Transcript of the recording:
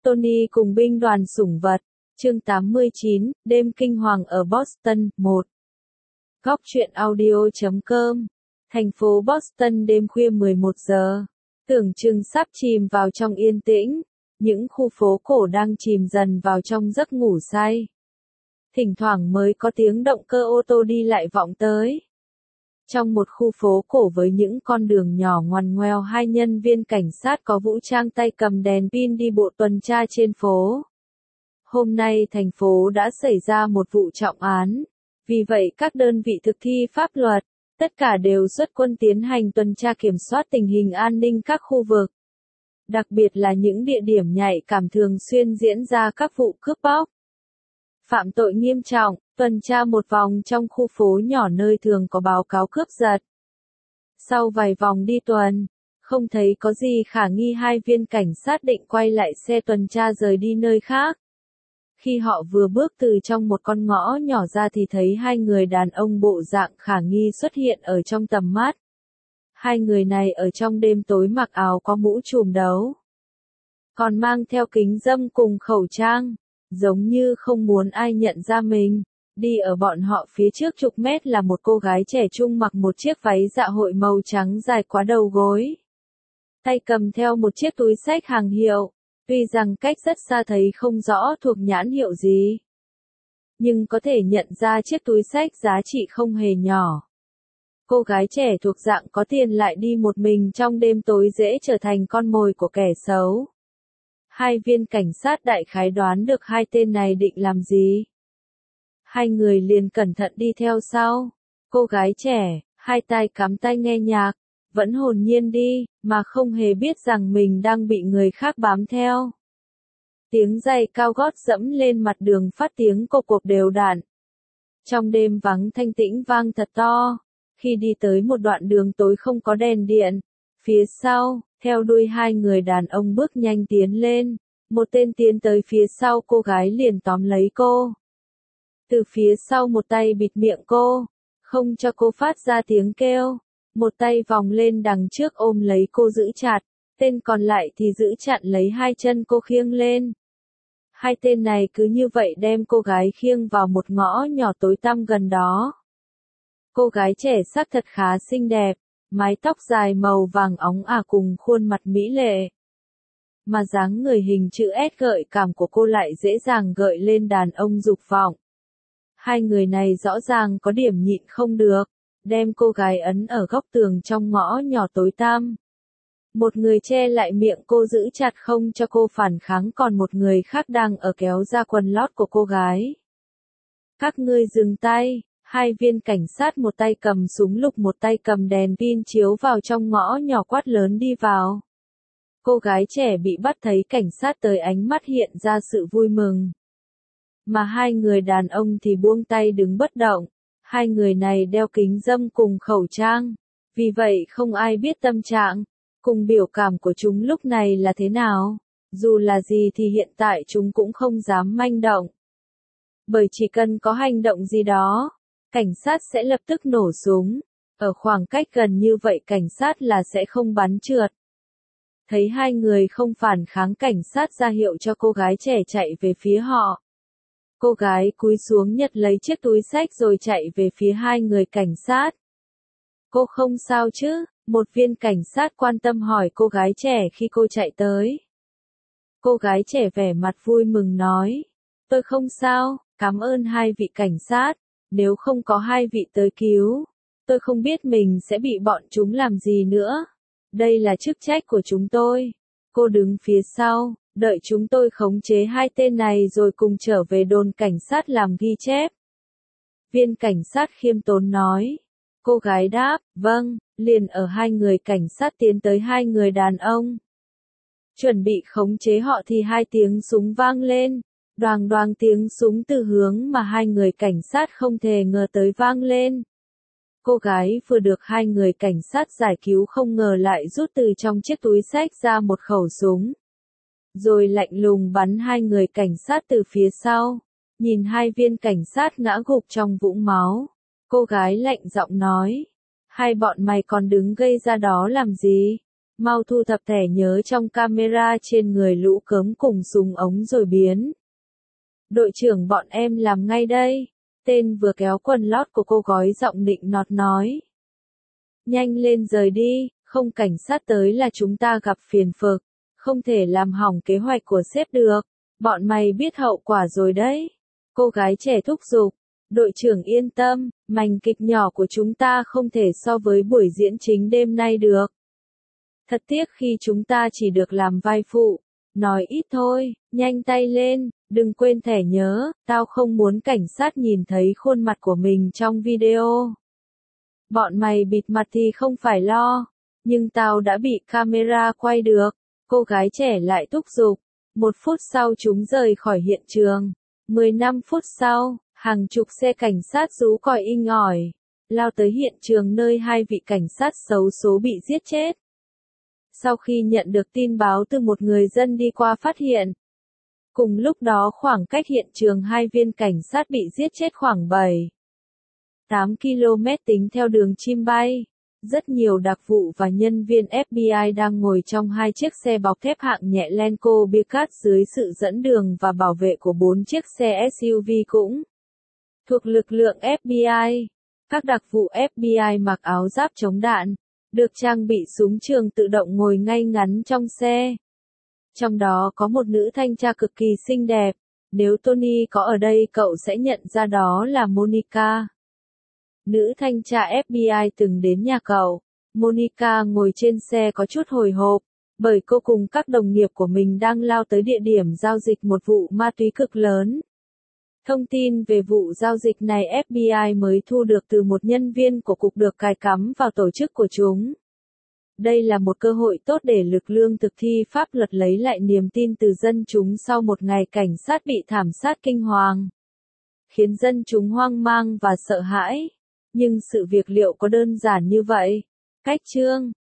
Tony cùng binh đoàn sủng vật. Chương 89, đêm kinh hoàng ở Boston, 1. Góc truyện audio.com. Thành phố Boston đêm khuya 11 giờ. Tưởng chừng sắp chìm vào trong yên tĩnh. Những khu phố cổ đang chìm dần vào trong giấc ngủ say. Thỉnh thoảng mới có tiếng động cơ ô tô đi lại vọng tới. Trong một khu phố cổ với những con đường nhỏ ngoằn ngoèo, hai nhân viên cảnh sát có vũ trang tay cầm đèn pin đi bộ tuần tra trên phố. Hôm nay thành phố đã xảy ra một vụ trọng án. Vì vậy các đơn vị thực thi pháp luật, tất cả đều xuất quân tiến hành tuần tra kiểm soát tình hình an ninh các khu vực. Đặc biệt là những địa điểm nhạy cảm thường xuyên diễn ra các vụ cướp bóc, phạm tội nghiêm trọng, tuần tra một vòng trong khu phố nhỏ nơi thường có báo cáo cướp giật. Sau vài vòng đi tuần, không thấy có gì khả nghi, hai viên cảnh sát định quay lại xe tuần tra rời đi nơi khác. Khi họ vừa bước từ trong một con ngõ nhỏ ra thì thấy hai người đàn ông bộ dạng khả nghi xuất hiện ở trong tầm mắt. Hai người này ở trong đêm tối mặc áo có mũ trùm đấu, còn mang theo kính râm cùng khẩu trang, giống như không muốn ai nhận ra mình. Đi ở bọn họ phía trước chục mét là một cô gái trẻ trung mặc một chiếc váy dạ hội màu trắng dài quá đầu gối. Tay cầm theo một chiếc túi xách hàng hiệu, tuy rằng cách rất xa thấy không rõ thuộc nhãn hiệu gì, nhưng có thể nhận ra chiếc túi xách giá trị không hề nhỏ. Cô gái trẻ thuộc dạng có tiền lại đi một mình trong đêm tối dễ trở thành con mồi của kẻ xấu. Hai viên cảnh sát đại khái đoán được hai tên này định làm gì. Hai người liền cẩn thận đi theo sau. Cô gái trẻ, hai tai cắm tai nghe nhạc, vẫn hồn nhiên đi, mà không hề biết rằng mình đang bị người khác bám theo. Tiếng giày cao gót dẫm lên mặt đường phát tiếng cộp cộp đều đặn. Trong đêm vắng thanh tĩnh vang thật to. Khi đi tới một đoạn đường tối không có đèn điện, phía sau, theo đuôi hai người đàn ông bước nhanh tiến lên. Một tên tiến tới phía sau cô gái liền tóm lấy cô. Từ phía sau một tay bịt miệng cô, không cho cô phát ra tiếng kêu. Một tay vòng lên đằng trước ôm lấy cô giữ chặt, tên còn lại thì giữ chặn lấy hai chân cô khiêng lên. Hai tên này cứ như vậy đem cô gái khiêng vào một ngõ nhỏ tối tăm gần đó. Cô gái trẻ sắc thật khá xinh đẹp, mái tóc dài màu vàng óng ả cùng khuôn mặt mỹ lệ. Mà dáng người hình chữ S gợi cảm của cô lại dễ dàng gợi lên đàn ông dục vọng. Hai người này rõ ràng có điểm nhịn không được, đem cô gái ấn ở góc tường trong ngõ nhỏ tối tăm. Một người che lại miệng cô giữ chặt không cho cô phản kháng, còn một người khác đang ở kéo ra quần lót của cô gái. Các ngươi dừng tay, hai viên cảnh sát một tay cầm súng lục một tay cầm đèn pin chiếu vào trong ngõ nhỏ quát lớn đi vào. Cô gái trẻ bị bắt thấy cảnh sát tới ánh mắt hiện ra sự vui mừng. Mà hai người đàn ông thì buông tay đứng bất động. Hai người này đeo kính râm cùng khẩu trang, vì vậy không ai biết tâm trạng, cùng biểu cảm của chúng lúc này là thế nào. Dù là gì thì hiện tại chúng cũng không dám manh động. Bởi chỉ cần có hành động gì đó, cảnh sát sẽ lập tức nổ súng. Ở khoảng cách gần như vậy cảnh sát là sẽ không bắn trượt. Thấy hai người không phản kháng, cảnh sát ra hiệu cho cô gái trẻ chạy về phía họ. Cô gái cúi xuống nhặt lấy chiếc túi xách rồi chạy về phía hai người cảnh sát. Cô không sao chứ? Một viên cảnh sát quan tâm hỏi cô gái trẻ khi cô chạy tới. Cô gái trẻ vẻ mặt vui mừng nói. Tôi không sao, cảm ơn hai vị cảnh sát. Nếu không có hai vị tới cứu, tôi không biết mình sẽ bị bọn chúng làm gì nữa. Đây là chức trách của chúng tôi. Cô đứng phía sau, đợi chúng tôi khống chế hai tên này rồi cùng trở về đồn cảnh sát làm ghi chép. Viên cảnh sát khiêm tốn nói. Cô gái đáp, vâng, liền ở hai người cảnh sát tiến tới hai người đàn ông. Chuẩn bị khống chế họ thì hai tiếng súng vang lên. Đoàng đoàng tiếng súng từ hướng mà hai người cảnh sát không thể ngờ tới vang lên. Cô gái vừa được hai người cảnh sát giải cứu không ngờ lại rút từ trong chiếc túi xách ra một khẩu súng. Rồi lạnh lùng bắn hai người cảnh sát từ phía sau. Nhìn hai viên cảnh sát ngã gục trong vũng máu. Cô gái lạnh giọng nói. Hai bọn mày còn đứng gây ra đó làm gì? Mau thu thập thẻ nhớ trong camera trên người lũ cớm cùng súng ống rồi biến. Đội trưởng bọn em làm ngay đây. Tên vừa kéo quần lót của cô gói giọng nịnh nọt nói. Nhanh lên rời đi, không cảnh sát tới là chúng ta gặp phiền phức. Không thể làm hỏng kế hoạch của sếp được. Bọn mày biết hậu quả rồi đấy. Cô gái trẻ thúc giục. Đội trưởng yên tâm, mảnh kịch nhỏ của chúng ta không thể so với buổi diễn chính đêm nay được. Thật tiếc khi chúng ta chỉ được làm vai phụ. Nói ít thôi, nhanh tay lên, đừng quên thẻ nhớ, tao không muốn cảnh sát nhìn thấy khuôn mặt của mình trong video. Bọn mày bịt mặt thì không phải lo, nhưng tao đã bị camera quay được. Cô gái trẻ lại thúc giục. 1 phút sau chúng rời khỏi hiện trường. 15 phút sau, hàng chục xe cảnh sát rú còi inh ỏi, lao tới hiện trường nơi 2 vị cảnh sát xấu số bị giết chết. Sau khi nhận được tin báo từ một người dân đi qua phát hiện, cùng lúc đó khoảng cách hiện trường 2 viên cảnh sát bị giết chết khoảng 7-8 km tính theo đường chim bay. Rất nhiều đặc vụ và nhân viên FBI đang ngồi trong 2 chiếc xe bọc thép hạng nhẹ Lenco Bearcat dưới sự dẫn đường và bảo vệ của 4 chiếc xe SUV cũng thuộc lực lượng FBI. Các đặc vụ FBI mặc áo giáp chống đạn, được trang bị súng trường tự động ngồi ngay ngắn trong xe. Trong đó có một nữ thanh tra cực kỳ xinh đẹp. Nếu Tony có ở đây cậu sẽ nhận ra đó là Monica. Nữ thanh tra FBI từng đến nhà cậu. Monica ngồi trên xe có chút hồi hộp, bởi cô cùng các đồng nghiệp của mình đang lao tới địa điểm giao dịch một vụ ma túy cực lớn. Thông tin về vụ giao dịch này FBI mới thu được từ một nhân viên của cục được cài cắm vào tổ chức của chúng. Đây là một cơ hội tốt để lực lượng thực thi pháp luật lấy lại niềm tin từ dân chúng sau một ngày cảnh sát bị thảm sát kinh hoàng, khiến dân chúng hoang mang và sợ hãi. Nhưng sự việc liệu có đơn giản như vậy? Cách chương